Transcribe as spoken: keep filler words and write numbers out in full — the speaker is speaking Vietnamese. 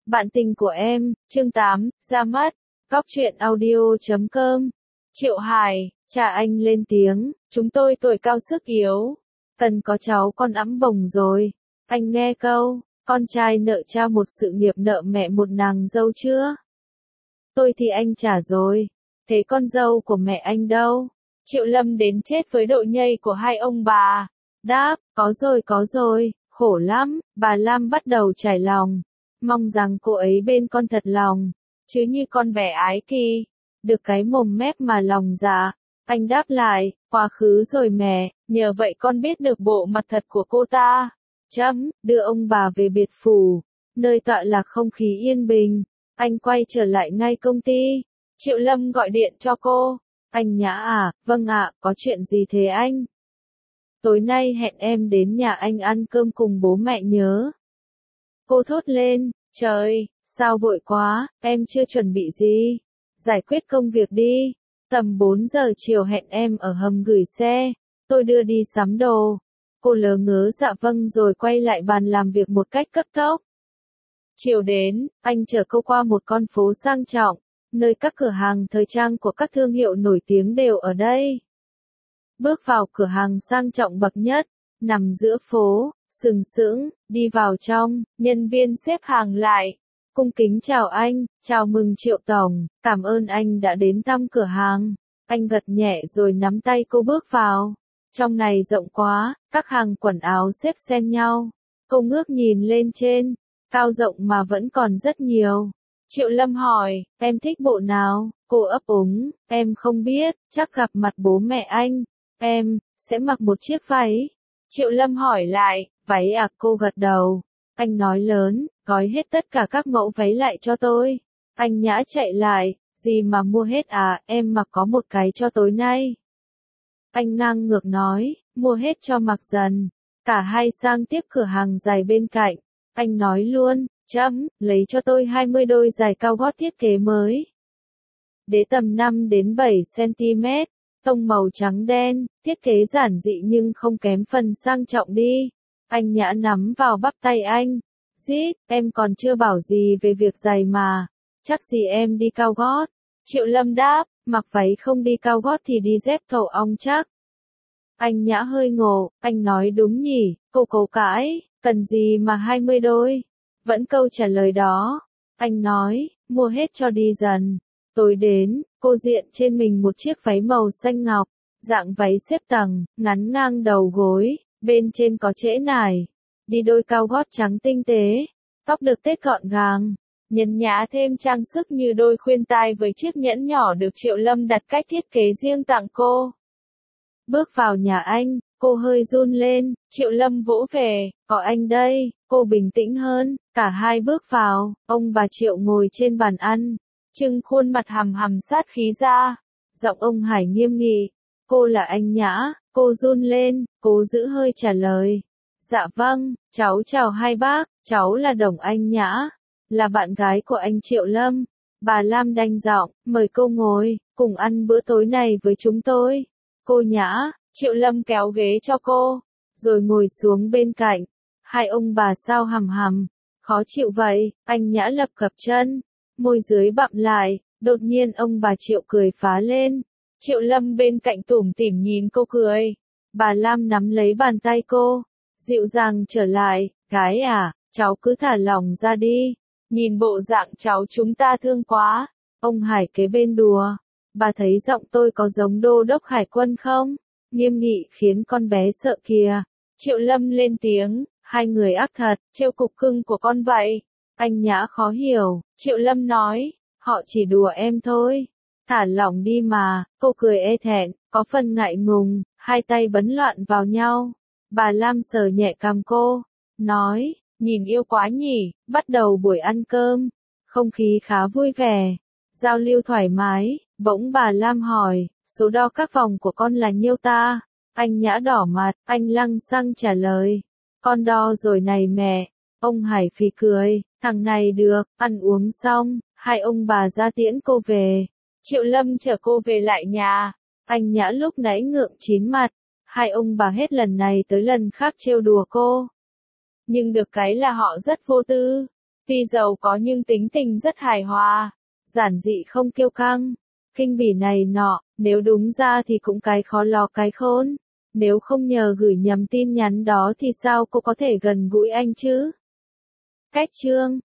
Bạn tình của em, chương tám, ra mắt, góc truyện audio chấm com. Triệu Hải, cha anh lên tiếng, chúng tôi tuổi cao sức yếu, cần có cháu con ẵm bồng rồi. Anh nghe câu, con trai nợ cha một sự nghiệp nợ mẹ một nàng dâu chưa? Tôi thì anh trả rồi, thế con dâu của mẹ anh đâu? Triệu Lâm đến chết với độ nhây của hai ông bà. Đáp, có rồi có rồi, khổ lắm. Bà Lam bắt đầu trải lòng, mong rằng cô ấy bên con thật lòng, chứ như con bé ái kỳ, được cái mồm mép mà lòng dạ. Anh đáp lại, quá khứ rồi mẹ, nhờ vậy con biết được bộ mặt thật của cô ta. Chấm, đưa ông bà về biệt phủ, nơi tọa lạc không khí yên bình. Anh quay trở lại ngay công ty. Triệu Lâm gọi điện cho cô. Anh Nhã à, vâng ạ, có chuyện gì thế anh? Tối nay hẹn em đến nhà anh ăn cơm cùng bố mẹ nhớ. Cô thốt lên, trời, sao vội quá, em chưa chuẩn bị gì. Giải quyết công việc đi. Tầm bốn giờ chiều hẹn em ở hầm gửi xe, tôi đưa đi sắm đồ. Cô lớ ngớ dạ vâng rồi quay lại bàn làm việc một cách cấp tốc. Chiều đến, anh chở cô qua một con phố sang trọng, nơi các cửa hàng thời trang của các thương hiệu nổi tiếng đều ở đây. Bước vào cửa hàng sang trọng bậc nhất, nằm giữa phố, sừng sững, đi vào trong, nhân viên xếp hàng lại. Cung kính chào anh, chào mừng Triệu Tổng, cảm ơn anh đã đến thăm cửa hàng. Anh gật nhẹ rồi nắm tay cô bước vào. Trong này rộng quá, các hàng quần áo xếp xen nhau. Cô ngước nhìn lên trên, cao rộng mà vẫn còn rất nhiều. Triệu Lâm hỏi, em thích bộ nào? Cô ấp úng, em không biết, chắc gặp mặt bố mẹ anh. Em, sẽ mặc một chiếc váy. Triệu Lâm hỏi lại, váy à? Cô gật đầu. Anh nói lớn, gói hết tất cả các mẫu váy lại cho tôi. Anh Nhã chạy lại, gì mà mua hết à, em mặc có một cái cho tối nay. Anh ngang ngược nói, mua hết cho mặc dần. Cả hai sang tiếp cửa hàng giày bên cạnh. Anh nói luôn, chấm, lấy cho tôi hai mươi đôi giày cao gót thiết kế mới. Đế tầm năm đến bảy xăng-ti-mét, tông màu trắng đen, thiết kế giản dị nhưng không kém phần sang trọng đi. Anh Nhã nắm vào bắp tay anh. Dít, em còn chưa bảo gì về việc giày mà. Chắc gì em đi cao gót. Triệu Lâm đáp, mặc váy không đi cao gót thì đi dép thổ ong chắc. Anh Nhã hơi ngộ, anh nói đúng nhỉ, cô cố cãi, cần gì mà hai mươi đôi. Vẫn câu trả lời đó. Anh nói, mua hết cho đi dần. Tối đến, cô diện trên mình một chiếc váy màu xanh ngọc, dạng váy xếp tầng, ngắn ngang đầu gối, bên trên có trễ nải. Đi đôi cao gót trắng tinh tế, tóc được tết gọn gàng, nhấn nhá thêm trang sức như đôi khuyên tai với chiếc nhẫn nhỏ được Triệu Lâm đặt cách thiết kế riêng tặng cô. Bước vào nhà anh, cô hơi run lên, Triệu Lâm vỗ về, có anh đây, cô bình tĩnh hơn, cả hai bước vào, ông bà Triệu ngồi trên bàn ăn, trưng khuôn mặt hằm hằm sát khí ra, giọng ông Hải nghiêm nghị, cô là anh Nhã, cô run lên, cố giữ hơi trả lời. Dạ vâng, cháu chào hai bác, cháu là Đồng Anh Nhã, là bạn gái của anh Triệu Lâm. Bà Lam đanh giọng, mời cô ngồi, cùng ăn bữa tối này với chúng tôi. Cô Nhã, Triệu Lâm kéo ghế cho cô, rồi ngồi xuống bên cạnh. Hai ông bà sao hằm hằm, khó chịu vậy, anh Nhã lập cập chân, môi dưới bặm lại, đột nhiên ông bà Triệu cười phá lên. Triệu Lâm bên cạnh tủm tỉm nhìn cô cười. Bà Lam nắm lấy bàn tay cô, dịu dàng trở lại, gái à, cháu cứ thả lỏng ra đi, nhìn bộ dạng cháu chúng ta thương quá. Ông Hải kế bên đùa, bà thấy giọng tôi có giống đô đốc hải quân không? Nghiêm nghị khiến con bé sợ kìa. Triệu Lâm lên tiếng, hai người ác thật, trêu cục cưng của con vậy. Anh Nhã khó hiểu, Triệu Lâm nói, họ chỉ đùa em thôi. Thả lỏng đi mà, cô cười e thẹn, có phần ngại ngùng, hai tay bấn loạn vào nhau. Bà Lam sờ nhẹ cằm cô, nói, nhìn yêu quá nhỉ, bắt đầu buổi ăn cơm, không khí khá vui vẻ, giao lưu thoải mái, bỗng bà Lam hỏi, số đo các vòng của con là nhiêu ta? Anh Nhã đỏ mặt, anh lăng xăng trả lời, con đo rồi này mẹ. Ông Hải phì cười, thằng này được, ăn uống xong, hai ông bà ra tiễn cô về. Triệu Lâm chở cô về lại nhà, anh Nhã lúc nãy ngượng chín mặt, hai ông bà hết lần này tới lần khác trêu đùa cô. Nhưng được cái là họ rất vô tư, Tuy giàu có nhưng tính tình rất hài hòa, giản dị không kiêu căng, khinh bỉ này nọ, nếu đúng ra thì cũng cái khó lo cái khôn. Nếu không nhờ gửi nhầm tin nhắn đó thì sao cô có thể gần gũi anh chứ? Cách chương